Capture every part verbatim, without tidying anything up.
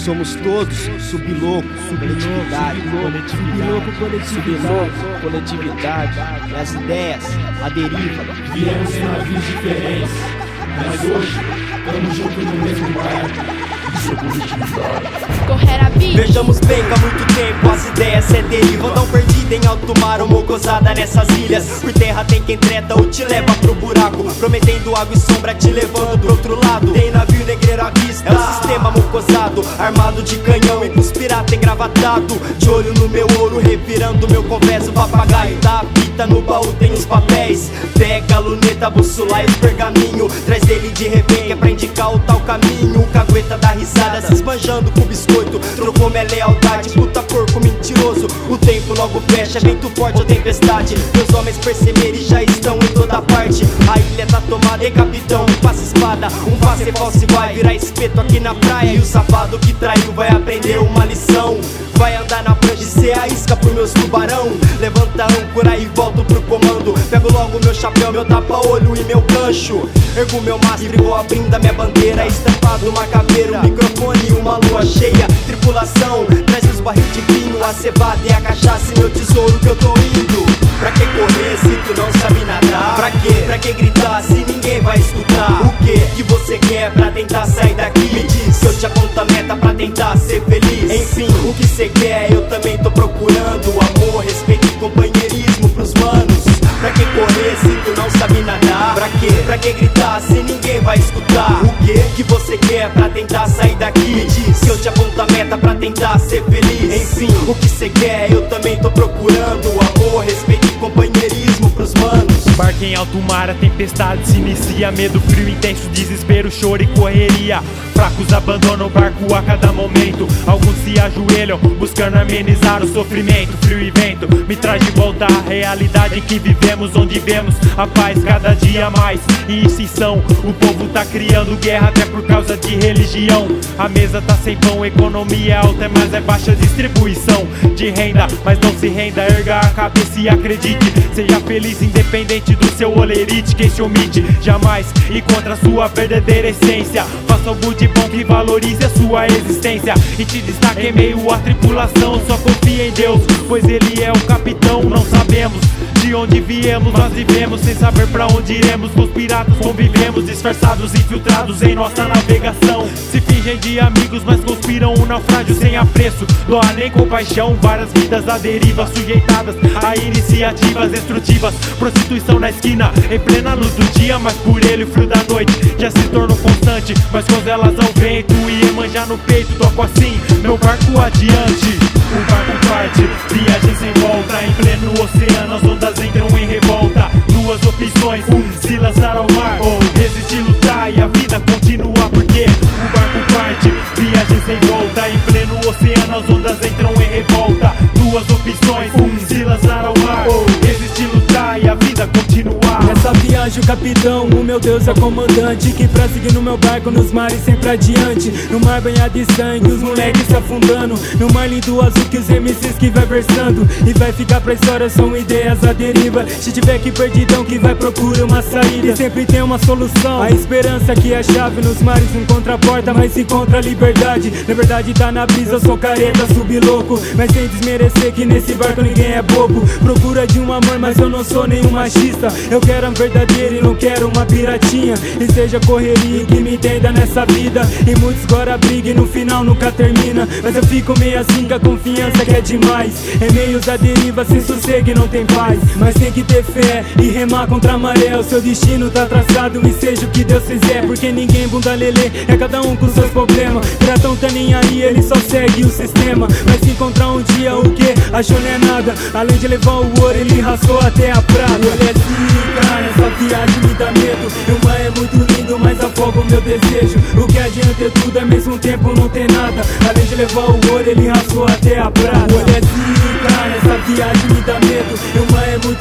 Somos todos sublouco, coletividade, Sublouco, coletividade, coletividade, e as ideias, a deriva. Viemos em navios diferentes, mas hoje estamos juntos no mesmo barco. Isso é coletividade. Correr a vida. Vejamos bem que há muito tempo as ideias se derivam. Não perdida em alto mar ou mocosada nessas ilhas. Por terra tem quem treta ou te leva pro buraco, prometendo água e sombra te levando pro outro lado. Tem navio negreiro à vista, é o sistema mocosado, armado de canhão e com os pirata engravatado. De olho no meu ouro, revirando meu converso. Papagaio da fita, no baú tem os papéis. Pega a luneta, bússola e os pergaminho. Traz dele de refém, que é pra indicar o tal caminho. O cagueta da risada, se esbanjando com biscoito. Trocou minha lealdade, puta porco mentiroso. O tempo logo fecha, vento forte ou tempestade. Meus homens perceberem já estão em toda parte. A ilha tá tomada, e capitão, um passa espada, um passe falso e vai virar espeto aqui na praia. E o safado que traiu vai aprender uma lição. Vai andar na prancha e ser a isca pro meus tubarão. Levanta a âncora e volto pro comando. Pego logo meu chapéu, meu tapa-olho e meu gancho. Ergo meu mastro e vou abrindo a minha bandeira. Estampado uma caveira, um microfone e uma lua cheia. Tripulação, traz os barris de vinho. A cevada e a cachaça e meu tesouro que eu tô indo. Pra que correr se tu não sabe nadar? Pra quê? Pra que gritar se ninguém vai escutar? O que que você quer pra tentar sair daqui? Me diz que eu te aponto a meta pra tentar ser feliz. Enfim, o que cê quer eu também tô procurando. Amor, respeito e companheirismo pros manos. Pra que correr se tu não sabe nadar? Pra quê? Pra que gritar se ninguém vai escutar? O que que você quer pra tentar sair daqui? Me diz que eu te aponto a meta pra tentar ser feliz. Enfim, o que cê quer eu também tô procurando. Amor, respeito e companheirismo pros manos. Barco em alto mar, a tempestade se inicia. Medo, frio, intenso, desespero, choro e correria. Fracos abandonam o barco a cada momento. Alguns se ajoelham, buscando amenizar o sofrimento. Frio e vento me traz de volta à realidade em que vivemos, onde vemos a paz cada dia mais. E extinção, o povo tá criando guerra até por causa de religião. A mesa tá sem pão, economia é alta, mas é baixa distribuição de renda. Mas não se renda, erga a cabeça e acredite. Seja feliz independente do seu olerite. Quem se omite jamais encontra sua verdadeira essência. Faça algo de bom que valorize a sua existência e te destaque em meio à tripulação. Só confia em Deus, pois Ele é o capitão. Não sabemos de onde viemos, nós vivemos sem saber pra onde iremos. Com os piratas convivemos, disfarçados, infiltrados em nossa navegação. Se fingem de amigos, mas conspiram um naufrágio sem apreço. Não há nem compaixão, várias vidas à deriva, sujeitadas a iniciativas destrutivas. Prostituição na esquina, em plena luz do dia, mas por ele o frio da noite já se tornou constante. Mas com elas ao vento e Iemanjá no peito, toco assim meu barco adiante. O barco parte, viagem sem volta. Em pleno oceano as ondas entram em revolta. Duas opções, um, se lançar ao mar ou resistir, lutar e a vida continuar. Porque o barco parte, viagem sem volta. Em pleno oceano as ondas entram em revolta. Duas opções, um, se lançar ao mar ou resistir, lutar e a vida continuar. Nessa viagem o capitão, o meu Deus é comandante, que pra seguir no meu barco nos mares sempre adiante. No mar banhado de sangue, os moleques se afundando. No mar lindo azul que os M Cs que vai versando. E vai ficar pra história, são ideias à deriva. Se tiver que perdidão que vai procura uma saída. E sempre tem uma solução, a esperança que é a chave. Nos mares não encontra a porta, mas se encontra a liberdade. Na verdade tá na brisa, eu sou careta, sublouco. Mas sem desmerecer que nesse barco ninguém é bobo. Procura de um amor, mas eu não sou nenhum machista. Eu quero um verdadeiro e não quero uma piratinha. E seja correria que me entenda nessa vida. E muitos agora brigam e no final nunca termina. Mas eu fico meio assim com a confiança que é demais. Em meios da deriva sem sossego e não tem paz. Mas tem que ter fé e remar contra a maré. O seu destino tá traçado e seja o que Deus fizer. Porque ninguém bunda lelê, é cada um com seus problemas. Piratão tá nem aí, ele só segue o sistema. Mas se encontrar um dia o que? Achou não é nada. Além de levar o ouro, ele rasgou até a prata. Ele é zica, essa viagem me dá medo. O mar é muito lindo, mas afoga o meu desejo. O que adianta é tudo, ao mesmo tempo não tem nada. Além de levar o ouro, ele rasgou até a prata. Ele é zica, essa viagem me dá medo. O mar é muito lindo,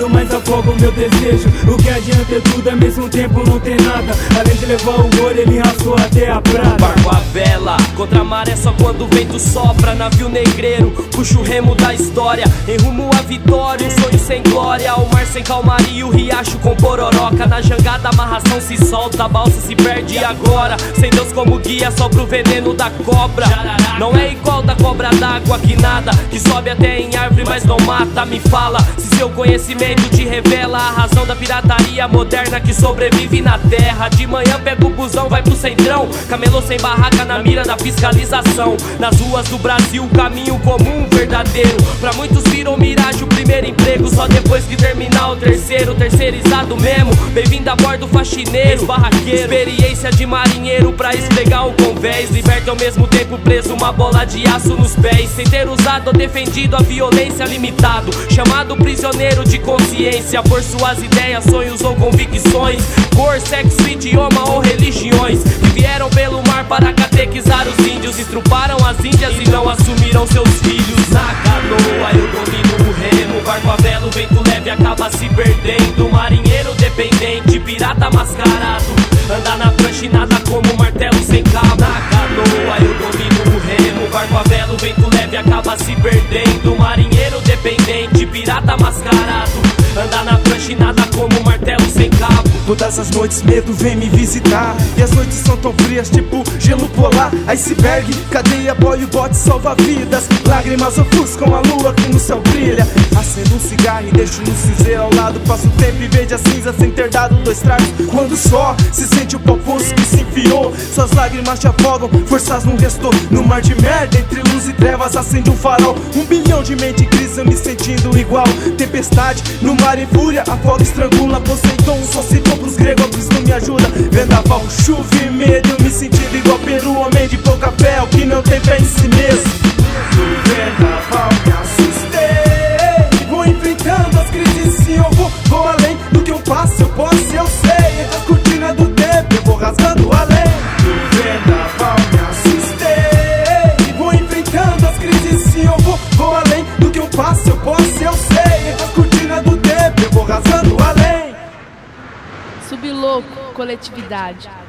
quero mais, afoga o meu desejo. O que adianta é tudo, ao mesmo tempo não tem nada. Além de levar o ouro, ele raspou até a prata. Barco a vela, contra a maré só quando o vento sopra. Navio negreiro, puxa o remo da história, em rumo à vitória, um sonho sem glória. O mar sem calmaria, o riacho com pororoca. Na jangada a amarração se solta, a balsa se perde agora. Sem Deus como guia, só pro veneno da cobra. Não é igual da cobra d'água que nada, que sobe até em árvore mas não mata. Me fala, se seu conhecimento te revela a razão da pirataria moderna que sobrevive na terra. De manhã pega o busão, vai pro centrão, camelô sem barraca na mira da fiscalização. Nas ruas do Brasil, caminho comum verdadeiro. Pra muitos viram miragem o primeiro emprego, só depois que terminar o terceiro, terceirizado mesmo. Bem-vindo a bordo faxineiro, barraqueiro, experiência de marinheiro pra esfregar o convés. Liberta ao mesmo tempo preso, uma bola de aço nos pés. Sem ter usado ou defendido a violência, limitado, chamado prisioneiro de consciência por suas ideias, sonhos ou convicções. Cor, sexo, idioma ou religiões que vieram pelo mar para catequizar os índios. Estruparam as índias e não assumiram seus filhos. Na canoa eu domino o remo, barco a vela, o vento leve acaba se perdendo. Marinheiro dependente, pirata mascarado, anda na prancha e nada como um martelo sem cabo. Na canoa eu domino o remo, barco a vela, o vento leve acaba se perdendo. Marinheiro dependente, pirata mascarado, anda na prancha e nada como um martelo sem cabo. Todas as noites medo vem me visitar, e as noites são tão frias tipo gelo polar. Iceberg, cadeia, boy, o bote salva vidas. Lágrimas ofuscam a lua que no céu brilha. Acendo um cigarro e deixo no cinzeiro ao lado. Passo o tempo e vejo a cinza sem ter dado dois tragos. Quando só se sente o pau poço que se enfiou, suas lágrimas te afogam, forças não restou. No mar de merda, entre luz e trevas acende um farol. Um bilhão de mente crise, eu me sentindo igual. Tempestade, no mar em fúria, afoga, estrangula Poseidon, só se for pros gregos, Cristo me ajuda. Vendaval, chuva e medo, eu me sentindo igual Peru, homem de pouca fé, o que não tem fé em si mesmo. No vendaval me assustei, vou enfrentando as crises, sim, eu vou, vou além do que eu passo, eu posso, eu sei. Entre as cortinas do tempo, eu vou rasgando além. No vendaval me assustei, vou enfrentando as crises, sim, eu vou, vou além do que eu passo, eu posso, eu sei. Entre as cortinas do tempo, eu vou rasgando além. Sublouco, coletividade.